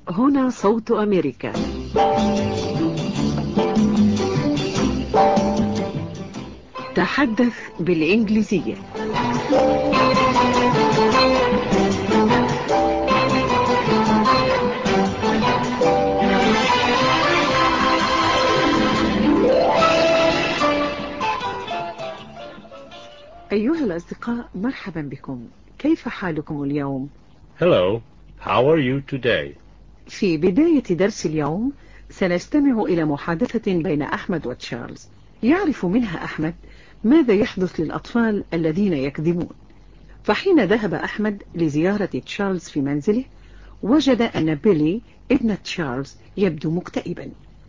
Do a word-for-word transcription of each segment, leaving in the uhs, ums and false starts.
هنا صوت أمريكا. تحدث بالإنجليزية. أيها الأصدقاء، مرحبا بكم. كيف حالكم اليوم؟ Hello, how are you today? في بداية درس اليوم سنستمع إلى محادثة بين أحمد وتشارلز. يعرف منها أحمد ماذا يحدث للأطفال الذين يكذبون. فحين ذهب أحمد لزيارة تشارلز في منزله، وجد أن بيلي ابن تشارلز يبدو مكتئبا.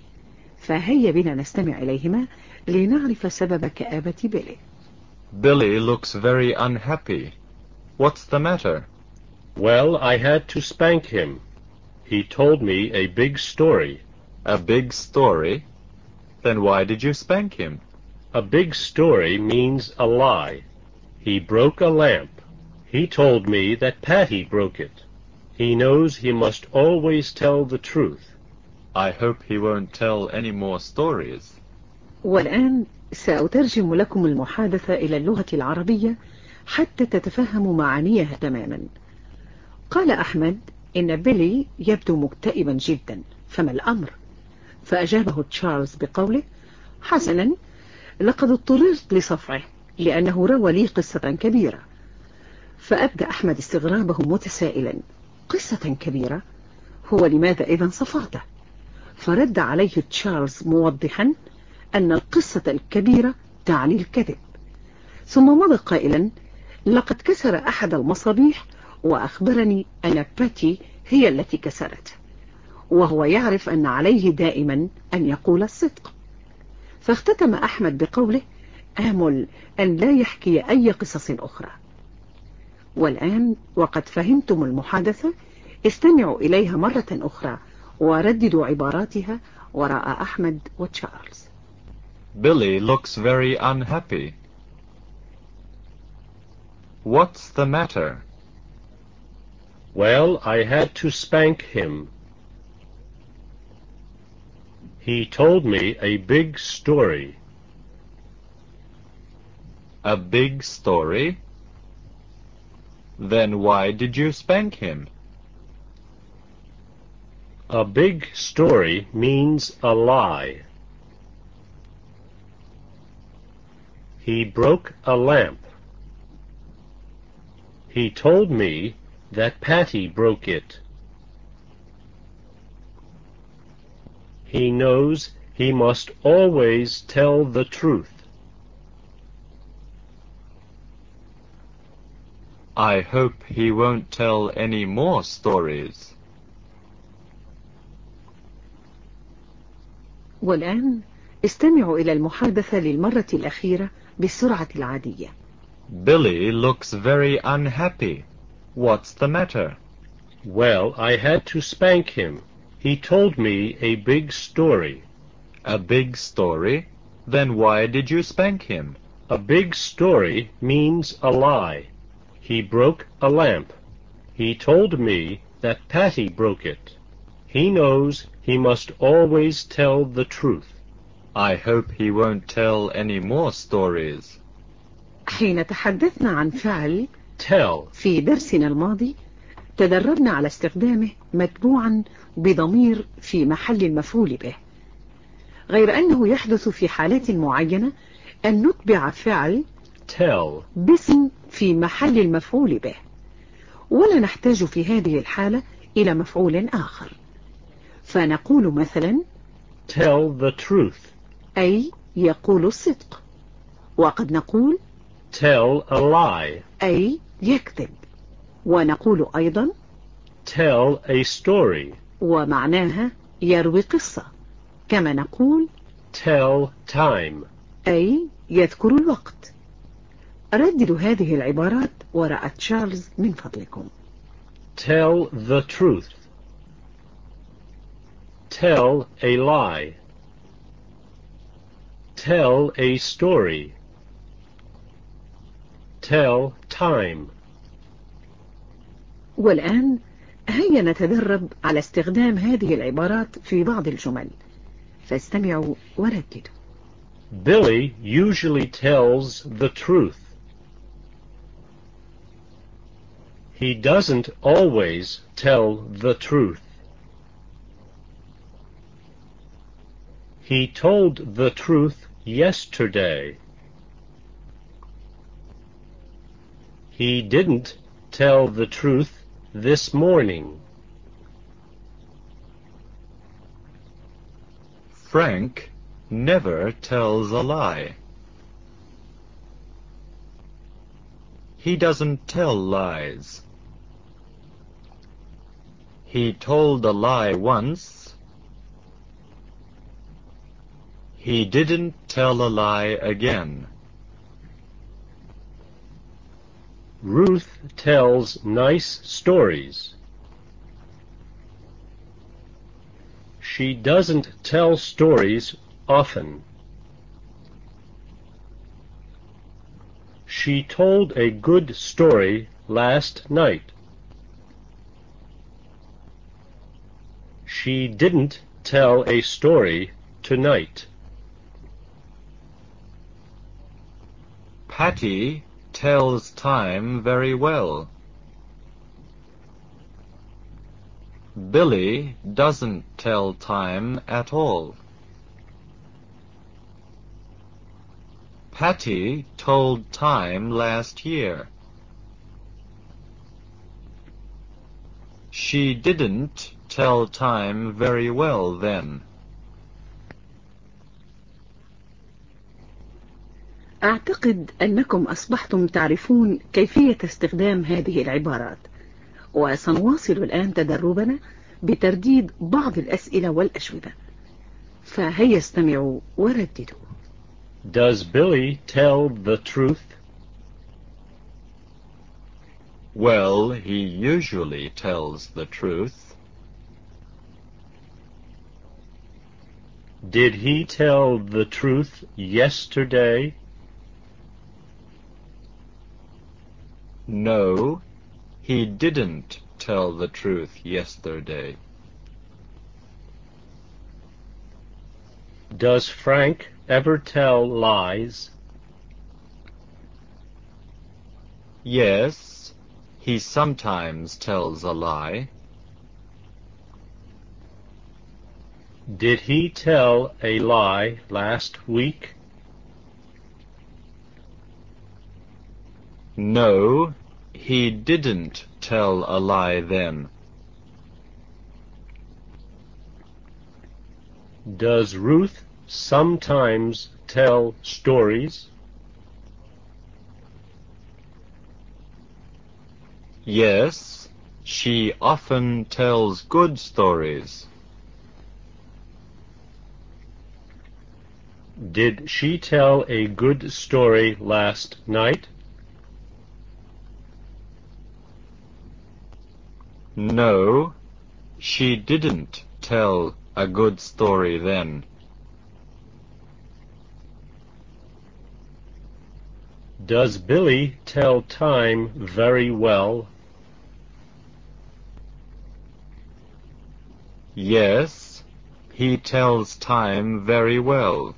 فهيا بنا نستمع إليهما لنعرف سبب كآبة بيلي. Billy looks very unhappy. What's the matter? Well, I had to spank him. He told me a big story. A big story? Then why did you spank him? A big story means a lie. He broke a lamp. He told me that Patty broke it. He knows he must always tell the truth. I hope he won't tell any more stories. والآن سأترجم لكم المحادثة إلى اللغة العربية حتى تتفهموا معانيها تماما. قال أحمد إن بيلي يبدو مكتئبا جدا، فما الأمر؟ فأجابه تشارلز بقوله: حسنا، لقد اضطررت لصفعه لأنه روى لي قصة كبيرة. فأبدأ أحمد استغرابه متسائلا: قصة كبيرة؟ هو لماذا إذن صفعته؟ فرد عليه تشارلز موضحا أن القصة الكبيرة تعني الكذب. ثم مضى قائلا: لقد كسر أحد المصابيح وأخبرني أن باتي هي التي كسرته، وهو يعرف أن عليه دائما أن يقول الصدق. فاختتم أحمد بقوله: آمل أن لا يحكي أي قصص أخرى. والآن وقد فهمتم المحادثة، استمعوا إليها مرة أخرى ورددوا عباراتها وراء أحمد وتشارلز. Billy looks very unhappy. What's the matter? Well, I had to spank him. He told me a big story. A big story? Then why did you spank him? A big story means a lie. He broke a lamp. He told me that Patty broke it. He knows he must always tell the truth. I hope he won't tell any more stories. والآن استمعوا إلى المحادثة للمرة الأخيرة بالسرعة العادية. Billy looks very unhappy. What's the matter? Well, I had to spank him. He told me a big story. A big story? Then why did you spank him? A big story means a lie. He broke a lamp. He told me that Patty broke it. He knows he must always tell the truth. I hope he won't tell any more stories. حين تحدثنا عن فعل Tell. في درسنا الماضي، تدربنا على استخدامه متبوعا بضمير في محل المفعول به، غير أنه يحدث في حالات معينة أن نتبع فعل Tell. باسم في محل المفعول به، ولا نحتاج في هذه الحالة إلى مفعول آخر. فنقول مثلا Tell the truth. أي يقول الصدق، وقد نقول Tell a lie. أي يكذب، ونقول أيضا Tell a story. ومعناها يروي قصة، كما نقول Tell time. أي يذكر الوقت. رددوا هذه العبارات وراء تشارلز من فضلكم. Tell the truth. Tell a lie. Tell a story. Tell time. والآن هيا نتدرب على استخدام هذه العبارات في بعض الجمل، فاستمعوا ورددوا. Billy usually tells the truth. He doesn't always tell the truth. He told the truth yesterday. He didn't tell the truth this morning. Frank never tells a lie. He doesn't tell lies. He told a lie once. He didn't tell a lie again. Ruth tells nice stories. She doesn't tell stories often. She told a good story last night. She didn't tell a story tonight. Patty tells time very well. Billy doesn't tell time at all. Patty told time last year. She didn't tell time very well then. أعتقد أنكم أصبحتم تعرفون كيفية استخدام هذه العبارات، وسنواصل الآن تدربنا بترديد بعض الأسئلة والأجوبة، فهيا استمعوا ورددوا. Does Billy tell the truth? Well, he usually tells the truth. Did he tell the truth yesterday? No, he didn't tell the truth yesterday. Does Frank ever tell lies? Yes, he sometimes tells a lie. Did he tell a lie last week? No, he didn't tell a lie then. Does Ruth sometimes tell stories? Yes, she often tells good stories. Did she tell a good story last night? No, she didn't tell a good story then. Does Billy tell time very well? Yes, he tells time very well.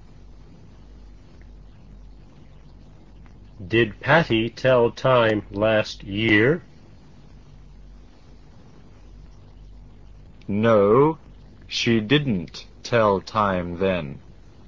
Did Patty tell time last year? No, she didn't tell time then.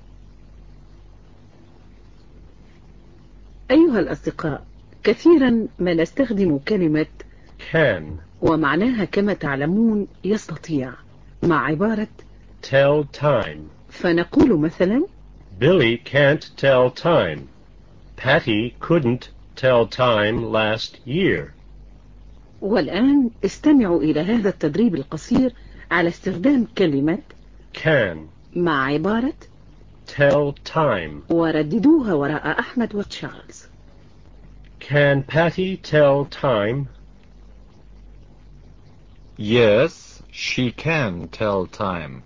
أيها الأصدقاء، كثيرا ما نستخدم كلمة Can ومعناها كما تعلمون يستطيع مع عبارة tell time. فنقول مثلا Billy can't tell time. Patty couldn't tell time last year. والآن استمعوا إلى هذا التدريب القصير على استخدام كلمة Can مع عبارة tell time. ورددوها وراء أحمد وتشارلز. Can Patty tell time? Yes, she can tell time.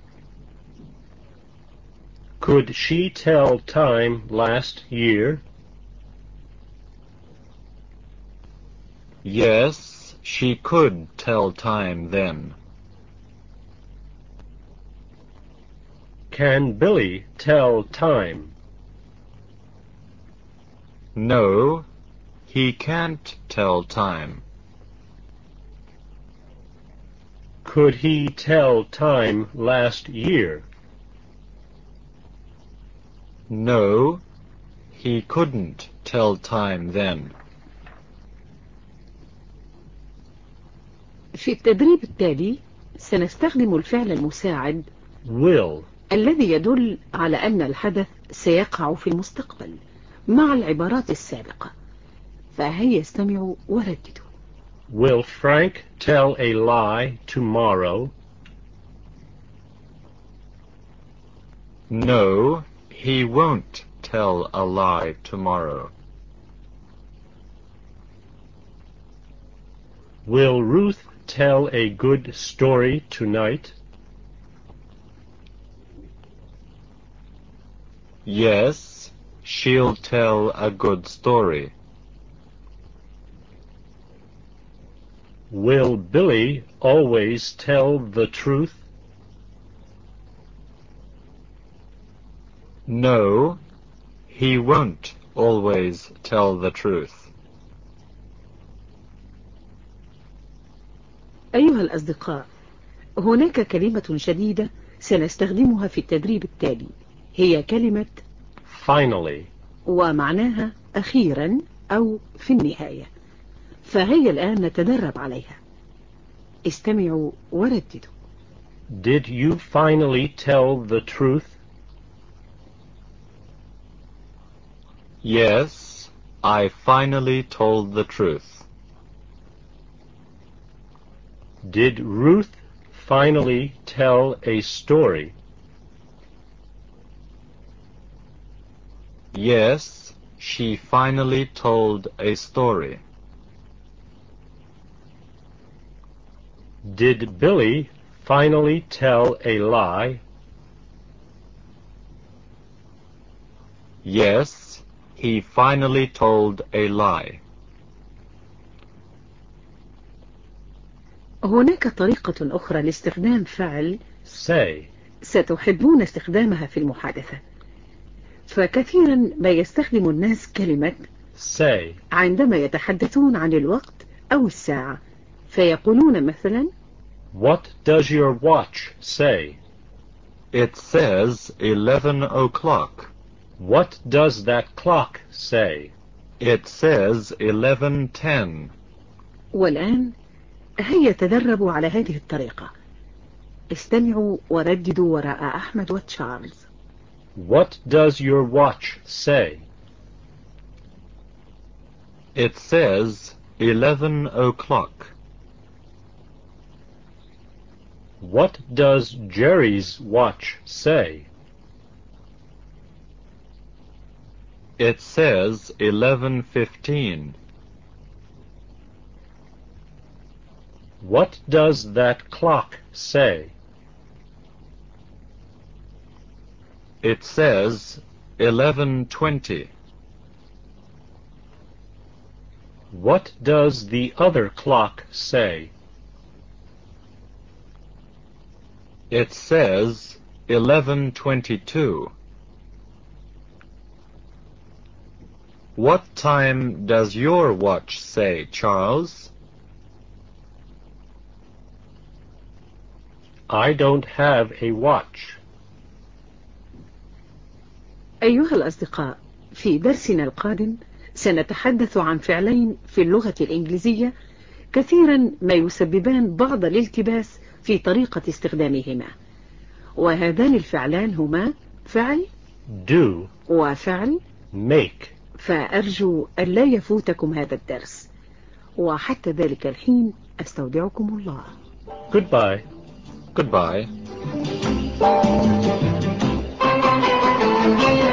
Could she tell time last year? Yes, She could tell time then. Can Billy tell time? No, he can't tell time. Could he tell time last year? No, he couldn't tell time then. في التدريب التالي سنستخدم الفعل المساعد Will. الذي يدل على أن الحدث سيقع في المستقبل مع العبارات السابقة، فهيا استمعوا ورددوا. Will Frank tell a lie tomorrow? No, he won't tell a lie tomorrow. Will Ruth tell a good story tonight? Yes, she'll tell a good story. Will Billy always tell the truth? No, he won't always tell the truth. أيها الأصدقاء، هناك كلمة جديدة سنستخدمها في التدريب التالي، هي كلمة Finally. ومعناها أخيرا أو في النهاية، فهيا الآن نتدرب عليها. استمعوا ورددوا. Did you finally tell the truth? Yes, I finally told the truth. Did Ruth finally tell a story? Yes, she finally told a story. Did Billy finally tell a lie? Yes, he finally told a lie. هناك طريقة أخرى لاستخدام فعل Say. ستحبون استخدامها في المحادثة، فكثيرا ما يستخدم الناس كلمة Say. عندما يتحدثون عن الوقت أو الساعة، فيقولون مثلا What does your watch say? It says eleven o'clock. What does that clock say? It says eleven ten. والآن هيا تدربوا على هذه الطريقة. استمعوا ورددوا وراء أحمد وتشارلز. What does your watch say? It says eleven o'clock. What does Jerry's watch say? It says eleven fifteen. What does that clock say? It says eleven twenty. What does the other clock say? It says eleven twenty-two. What time does your watch say, Charles? I don't have a watch. أيها الأصدقاء، في درسنا القادم سنتحدث عن فعلين في اللغة الإنجليزية كثيرا ما يسببان بعض الالتباس في طريقة استخدامهما، وهذان الفعلان هما فعل Do. وفعل Make. فأرجو أن لا يفوتكم هذا الدرس، وحتى ذلك الحين أستودعكم الله. Goodbye. Goodbye.